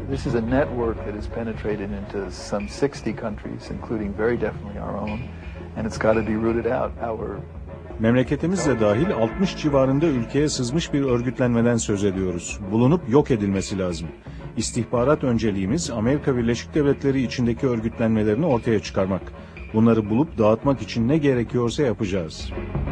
This is a network that has penetrated into some 60 countries, including very definitely our own, and it's got to be rooted out. Memleketimiz de dahil 60 civarında ülkeye sızmış bir örgütlenmeden söz ediyoruz. Bulunup yok edilmesi lazım. İstihbarat önceliğimiz Amerika Birleşik Devletleri içindeki örgütlenmelerini ortaya çıkarmak. Bunları bulup dağıtmak için ne gerekiyorsa yapacağız.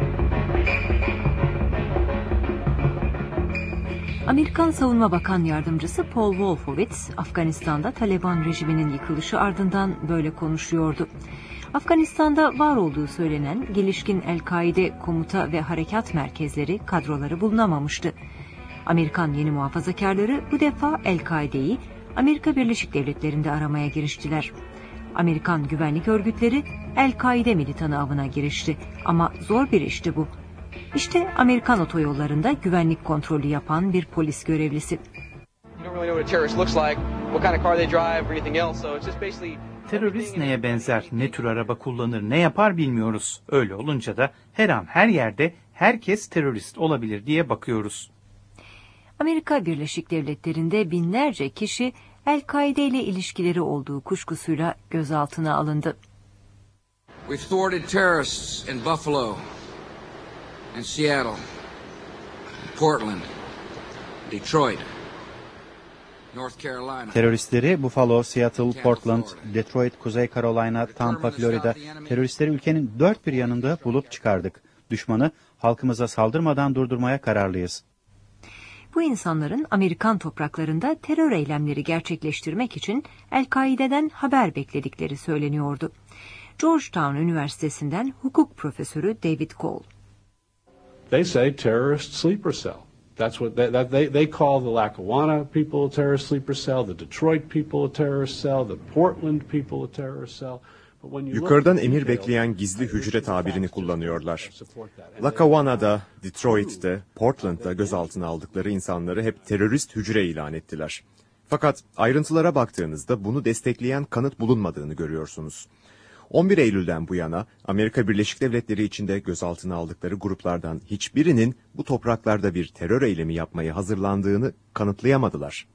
Amerikan Savunma Bakan Yardımcısı Paul Wolfowitz, Afganistan'da Taliban rejiminin yıkılışı ardından böyle konuşuyordu. Afganistan'da var olduğu söylenen gelişkin El-Kaide komuta ve harekat merkezleri, kadroları bulunamamıştı. Amerikan yeni muhafazakarları bu defa El-Kaide'yi Amerika Birleşik Devletleri'nde aramaya giriştiler. Amerikan güvenlik örgütleri El-Kaide militanı avına girişti ama zor bir işti bu. İşte Amerikan otoyollarında güvenlik kontrolü yapan bir polis görevlisi. Terörist neye benzer, ne tür araba kullanır, ne yapar bilmiyoruz. Öyle olunca da her an her yerde herkes terörist olabilir diye bakıyoruz. Amerika Birleşik Devletleri'nde binlerce kişi El-Kaide ile ilişkileri olduğu kuşkusuyla gözaltına alındı. We thwarted terrorists in Buffalo, in Seattle, Portland, Detroit, North Carolina. Teröristleri Buffalo, Seattle, Portland, Detroit, Kuzey Carolina, Tampa, Florida, teröristleri ülkenin dört bir yanında bulup çıkardık. Düşmanı halkımıza saldırmadan durdurmaya kararlıyız. Bu insanların Amerikan topraklarında terör eylemleri gerçekleştirmek için El-Kaide'den haber bekledikleri söyleniyordu. Georgetown Üniversitesi'nden hukuk profesörü David Cole. They say terrorist sleeper cell. That's what they call the Lackawanna people a terrorist sleeper cell, the Detroit people a terrorist cell, the Portland people a terrorist cell. Yukarıdan emir bekleyen gizli hücre tabirini kullanıyorlar. Lackawana'da, Detroit'te, Portland'da gözaltına aldıkları insanları hep terörist hücre ilan ettiler. Fakat ayrıntılara baktığınızda bunu destekleyen kanıt bulunmadığını görüyorsunuz. 11 Eylül'den bu yana Amerika Birleşik Devletleri içinde gözaltına aldıkları gruplardan hiçbirinin bu topraklarda bir terör eylemi yapmaya hazırlandığını kanıtlayamadılar.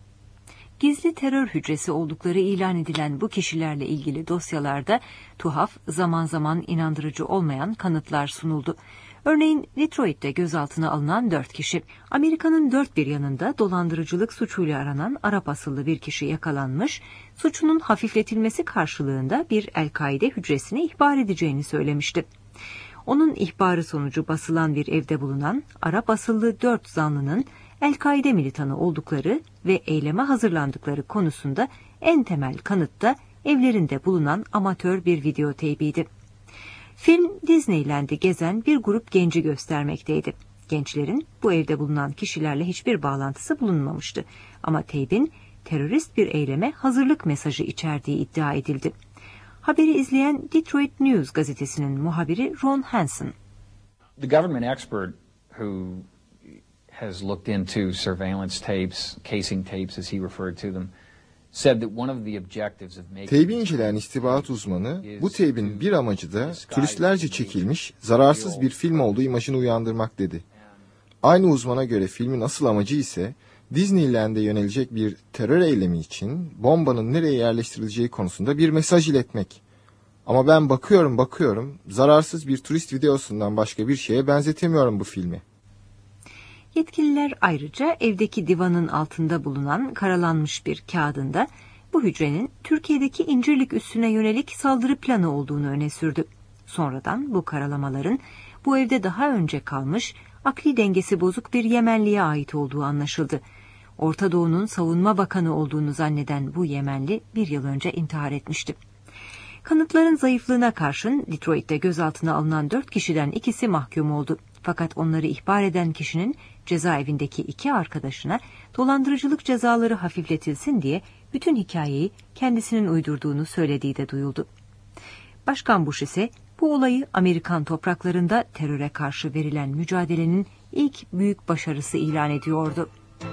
Gizli terör hücresi oldukları ilan edilen bu kişilerle ilgili dosyalarda tuhaf, zaman zaman inandırıcı olmayan kanıtlar sunuldu. Örneğin Detroit'te gözaltına alınan 4 kişi, Amerika'nın dört bir yanında dolandırıcılık suçuyla aranan Arap asıllı bir kişi yakalanmış, suçunun hafifletilmesi karşılığında bir El-Kaide hücresine ihbar edeceğini söylemişti. Onun ihbarı sonucu basılan bir evde bulunan Arap asıllı 4 zanlının El-Kaide militanı oldukları ve eyleme hazırlandıkları konusunda en temel kanıt da evlerinde bulunan amatör bir videoteybiydi. Film Disneyland'i gezen bir grup genci göstermekteydi. Gençlerin bu evde bulunan kişilerle hiçbir bağlantısı bulunmamıştı. Ama teybin terörist bir eyleme hazırlık mesajı içerdiği iddia edildi. Haberi izleyen Detroit News gazetesinin muhabiri Ron Hansen. The government expert who has looked into surveillance tapes, casing tapes as he referred to them, said that one of the objectives of making teybi inceleyen istihbarat uzmanı, bu teybin bir amacı da turistlerce çekilmiş, zararsız bir film olduğu imajını uyandırmak dedi. Aynı uzmana göre filmin asıl amacı ise Disneyland'e yönelecek bir terör eylemi için bombanın nereye yerleştirileceği konusunda bir mesaj iletmek. Ama ben bakıyorum, zararsız bir turist videosundan başka bir şeye benzetemiyorum bu filmi. Yetkililer ayrıca evdeki divanın altında bulunan karalanmış bir kağıdında bu hücrenin Türkiye'deki İncirlik üssüne yönelik saldırı planı olduğunu öne sürdü. Sonradan bu karalamaların bu evde daha önce kalmış, akli dengesi bozuk bir Yemenliye ait olduğu anlaşıldı. Orta Doğu'nun savunma bakanı olduğunu zanneden bu Yemenli bir yıl önce intihar etmişti. Kanıtların zayıflığına karşın Detroit'te gözaltına alınan 4 kişiden ikisi mahkum oldu. Fakat onları ihbar eden kişinin cezaevindeki 2 arkadaşına dolandırıcılık cezaları hafifletilsin diye bütün hikayeyi kendisinin uydurduğunu söylediği de duyuldu. Başkan Bush ise bu olayı Amerikan topraklarında teröre karşı verilen mücadelenin ilk büyük başarısı ilan ediyordu.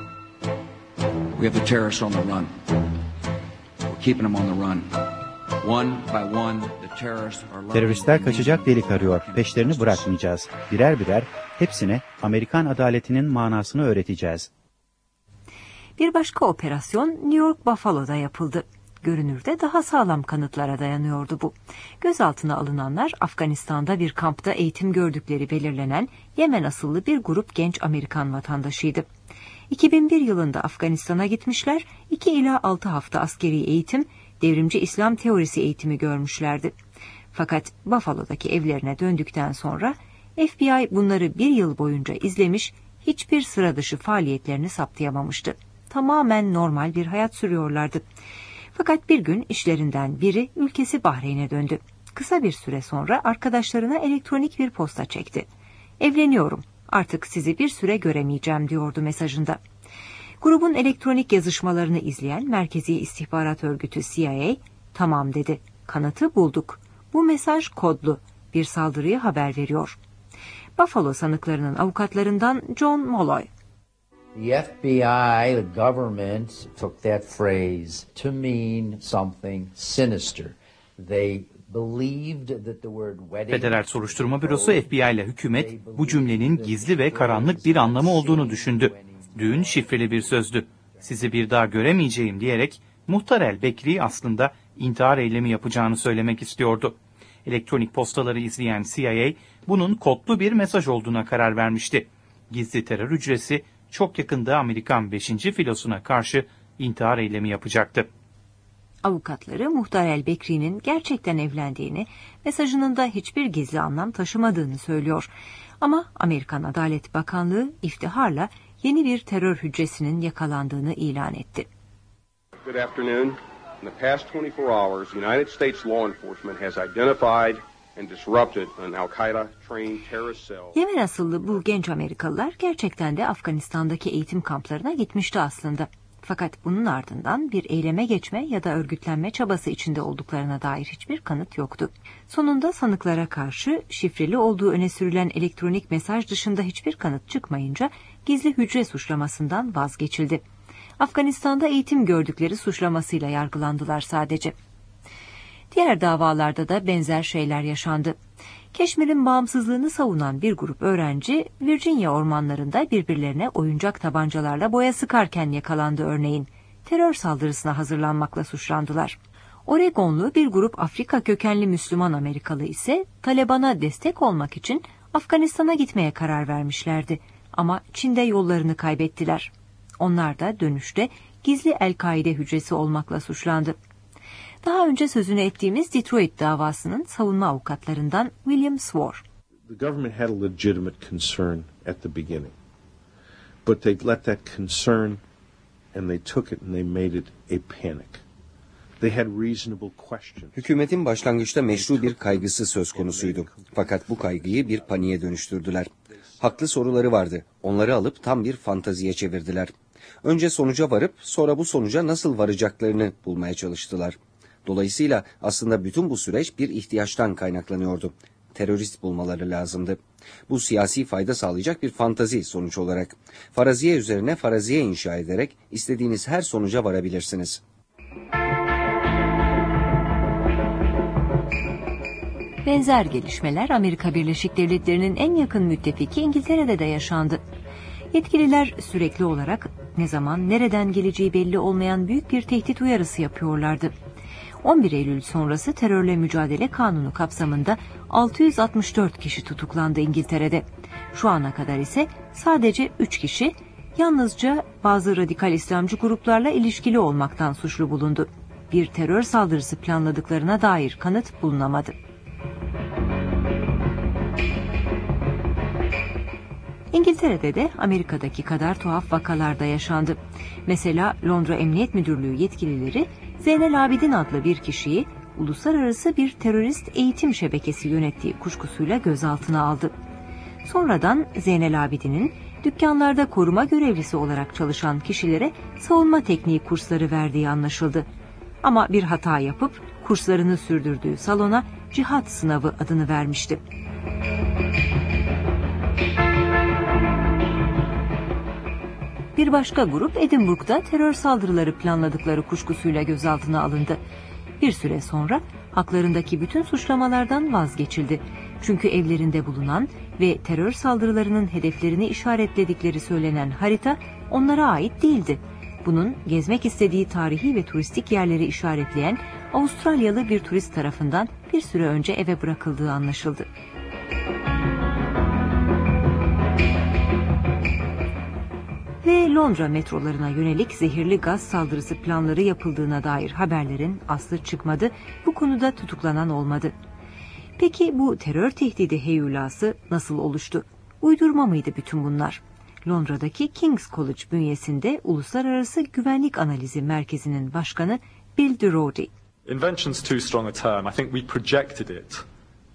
We have the terrorists on the run. We're keeping them on the run. One by one, the terrorists are Teröristler kaçacak delik arıyor. Peşlerini bırakmayacağız. Birer birer hepsine Amerikan adaletinin manasını öğreteceğiz. Bir başka operasyon New York Buffalo'da yapıldı. Görünürde daha sağlam kanıtlara dayanıyordu bu. Gözaltına alınanlar Afganistan'da bir kampta eğitim gördükleri belirlenen Yemen asıllı bir grup genç Amerikan vatandaşıydı. 2001 yılında Afganistan'a gitmişler, 2 ila 6 hafta askeri eğitim, devrimci İslam teorisi eğitimi görmüşlerdi. Fakat Buffalo'daki evlerine döndükten sonra FBI bunları 1 yıl boyunca izlemiş, hiçbir sıra dışı faaliyetlerini saptayamamıştı. Tamamen normal bir hayat sürüyorlardı. Fakat bir gün işlerinden biri ülkesi Bahreyn'e döndü. Kısa bir süre sonra arkadaşlarına elektronik bir posta çekti. "Evleniyorum, artık sizi bir süre göremeyeceğim," diyordu mesajında. Grubun elektronik yazışmalarını izleyen Merkezi İstihbarat Örgütü CIA, "Tamam," dedi. "Kanıtı bulduk. Bu mesaj kodlu. Bir saldırıyı haber veriyor." Buffalo sanıklarının avukatlarından John Molloy, "The FBI, the government took that phrase to mean something sinister. They believed that the word wedding..." Federal Soruşturma Bürosu FBI ile hükümet bu cümlenin gizli ve karanlık bir anlamı olduğunu düşündü. Düğün şifreli bir sözdü. "Sizi bir daha göremeyeceğim," diyerek Muhtar el-Bekri aslında intihar eylemi yapacağını söylemek istiyordu. Elektronik postaları izleyen CIA bunun kodlu bir mesaj olduğuna karar vermişti. Gizli terör hücresi çok yakında Amerikan 5. filosuna karşı intihar eylemi yapacaktı. Avukatları Muhtar el-Bekri'nin gerçekten evlendiğini, mesajının da hiçbir gizli anlam taşımadığını söylüyor. Ama Amerikan Adalet Bakanlığı iftiharla yeni bir terör hücresinin yakalandığını ilan etti. Good afternoon. In the past 24 hours, United States law enforcement has identified and disrupted an Al-Qaeda-trained terrorist cell. Yemen asıllı bu genç Amerikalılar gerçekten de Afganistan'daki eğitim kamplarına gitmişti aslında. Fakat bunun ardından bir eyleme geçme ya da örgütlenme çabası içinde olduklarına dair hiçbir kanıt yoktu. Sonunda sanıklara karşı şifreli olduğu öne sürülen elektronik mesaj dışında hiçbir kanıt çıkmayınca gizli hücre suçlamasından vazgeçildi. Afganistan'da eğitim gördükleri suçlamasıyla yargılandılar sadece. Diğer davalarda da benzer şeyler yaşandı. Keşmir'in bağımsızlığını savunan bir grup öğrenci Virginia ormanlarında birbirlerine oyuncak tabancalarla boya sıkarken yakalandı örneğin. Terör saldırısına hazırlanmakla suçlandılar. Oregonlu bir grup Afrika kökenli Müslüman Amerikalı ise Taliban'a destek olmak için Afganistan'a gitmeye karar vermişlerdi. Ama Çin'de yollarını kaybettiler. Onlar da dönüşte gizli El-Kaide hücresi olmakla suçlandı. Daha önce sözünü ettiğimiz Detroit davasının savunma avukatlarından William Swore. The government had a legitimate concern at the beginning. But they let that concern and they took it and they made it a panic. They had reasonable questions. Hükümetin başlangıçta meşru bir kaygısı söz konusuydu. Fakat bu kaygıyı bir paniğe dönüştürdüler. Haklı soruları vardı. Onları alıp tam bir fantaziye çevirdiler. Önce sonuca varıp sonra bu sonuca nasıl varacaklarını bulmaya çalıştılar. Dolayısıyla aslında bütün bu süreç bir ihtiyaçtan kaynaklanıyordu. Terörist bulmaları lazımdı. Bu siyasi fayda sağlayacak bir fantazi sonuç olarak. Faraziye üzerine faraziye inşa ederek istediğiniz her sonuca varabilirsiniz. Benzer gelişmeler Amerika Birleşik Devletleri'nin en yakın müttefiki İngiltere'de de yaşandı. Yetkililer sürekli olarak ne zaman, nereden geleceği belli olmayan büyük bir tehdit uyarısı yapıyorlardı. 11 Eylül sonrası terörle mücadele kanunu kapsamında 664 kişi tutuklandı İngiltere'de. Şu ana kadar ise sadece 3 kişi yalnızca bazı radikal İslamcı gruplarla ilişkili olmaktan suçlu bulundu. Bir terör saldırısı planladıklarına dair kanıt bulunamadı. İngiltere'de de Amerika'daki kadar tuhaf vakalar da yaşandı. Mesela Londra Emniyet Müdürlüğü yetkilileri Zeynel Abidin adlı bir kişiyi uluslararası bir terörist eğitim şebekesi yönettiği kuşkusuyla gözaltına aldı. Sonradan Zeynel Abidin'in dükkanlarda koruma görevlisi olarak çalışan kişilere savunma tekniği kursları verdiği anlaşıldı. Ama bir hata yapıp kurslarını sürdürdüğü salona cihat sınavı adını vermişti. Bir başka grup Edinburgh'da terör saldırıları planladıkları kuşkusuyla gözaltına alındı. Bir süre sonra haklarındaki bütün suçlamalardan vazgeçildi. Çünkü evlerinde bulunan ve terör saldırılarının hedeflerini işaretledikleri söylenen harita onlara ait değildi. Bunun gezmek istediği tarihi ve turistik yerleri işaretleyen Avustralyalı bir turist tarafından bir süre önce eve bırakıldığı anlaşıldı. Ve Londra metrolarına yönelik zehirli gaz saldırısı planları yapıldığına dair haberlerin aslı çıkmadı, bu konuda tutuklanan olmadı. Peki bu terör tehdidi heyulası nasıl oluştu? Uydurma mıydı bütün bunlar? Londra'daki King's College bünyesinde Uluslararası Güvenlik Analizi Merkezi'nin başkanı Bill Durody. Invention's too strong a term. I think we projected it.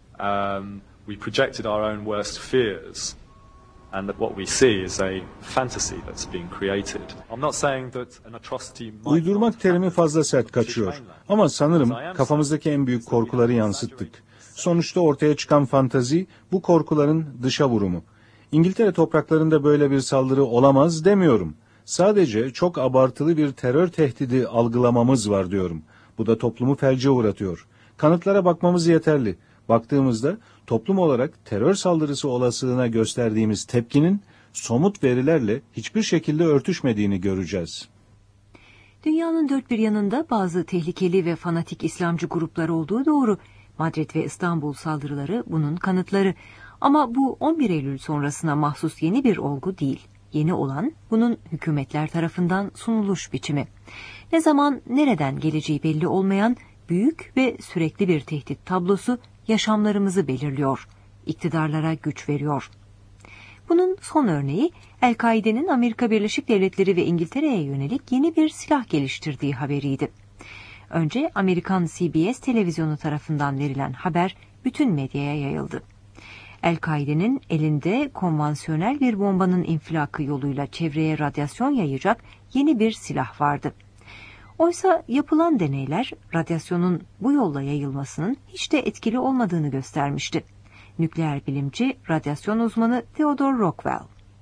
We projected our own worst fears. And that what we see is a fantasy that's being created. I'm not saying that an atrocity might... Uydurmak terimi fazla sert kaçıyor. Ama sanırım kafamızdaki en büyük korkuları yansıttık. Sonuçta ortaya çıkan fantazi bu korkuların dışa vurumu. İngiltere topraklarında böyle bir saldırı olamaz demiyorum. Sadece çok abartılı bir terör tehdidi algılamamız var diyorum. Bu da toplumu felce uğratıyor. Kanıtlara bakmamız yeterli. Baktığımızda toplum olarak terör saldırısı olasılığına gösterdiğimiz tepkinin somut verilerle hiçbir şekilde örtüşmediğini göreceğiz. Dünyanın dört bir yanında bazı tehlikeli ve fanatik İslamcı gruplar olduğu doğru. Madrid ve İstanbul saldırıları bunun kanıtları. Ama bu 11 Eylül sonrasına mahsus yeni bir olgu değil. Yeni olan bunun hükümetler tarafından sunuluş biçimi. Ne zaman, nereden geleceği belli olmayan büyük ve sürekli bir tehdit tablosu yaşamlarımızı belirliyor, iktidarlara güç veriyor. Bunun son örneği El-Kaide'nin Amerika Birleşik Devletleri ve İngiltere'ye yönelik yeni bir silah geliştirdiği haberiydi. Önce Amerikan CBS televizyonu tarafından verilen haber bütün medyaya yayıldı. El-Kaide'nin elinde konvansiyonel bir bombanın infilakı yoluyla çevreye radyasyon yayacak yeni bir silah vardı. Oysa yapılan deneyler radyasyonun bu yolla yayılmasının hiç de etkili olmadığını göstermişti. Nükleer bilimci, radyasyon uzmanı Theodore Rockwell.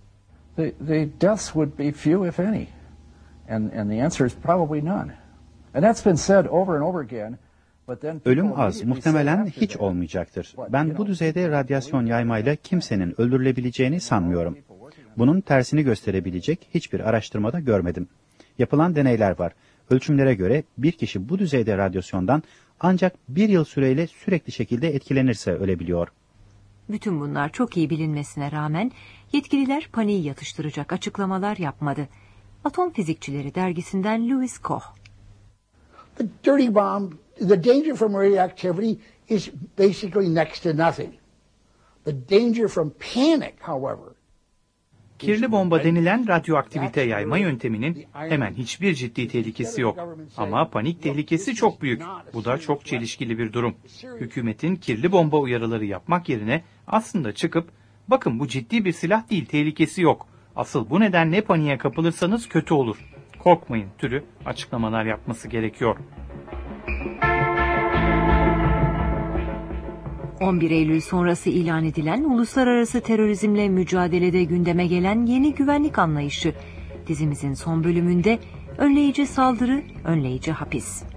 The deaths would be few if any. And the answer is probably none. And that's been said over and over again. Ölüm az, muhtemelen hiç olmayacaktır. Ben bu düzeyde radyasyon yaymayla kimsenin öldürülebileceğini sanmıyorum. Bunun tersini gösterebilecek hiçbir araştırmada görmedim. Yapılan deneyler var. Ölçümlere göre bir kişi bu düzeyde radyasyondan ancak bir yıl süreyle sürekli şekilde etkilenirse ölebiliyor. Bütün bunlar çok iyi bilinmesine rağmen yetkililer paniği yatıştıracak açıklamalar yapmadı. Atom Fizikçileri dergisinden Louis Koch. The dirty bomb, the danger from radioactivity is basically next to nothing. The danger from panic, however, kirli bomba denilen radyoaktivite yayma yönteminin hemen hiçbir ciddi tehlikesi yok. Ama panik tehlikesi çok büyük. Bu da çok çelişkili bir durum. Hükümetin kirli bomba uyarıları yapmak yerine aslında çıkıp, bakın bu ciddi bir silah değil, tehlikesi yok. Asıl bu nedenle paniğe kapılırsanız kötü olur. Korkmayın türü açıklamalar yapması gerekiyor. 11 Eylül sonrası ilan edilen uluslararası terörizmle mücadelede gündeme gelen yeni güvenlik anlayışı. Dizimizin son bölümünde önleyici saldırı, önleyici hapis.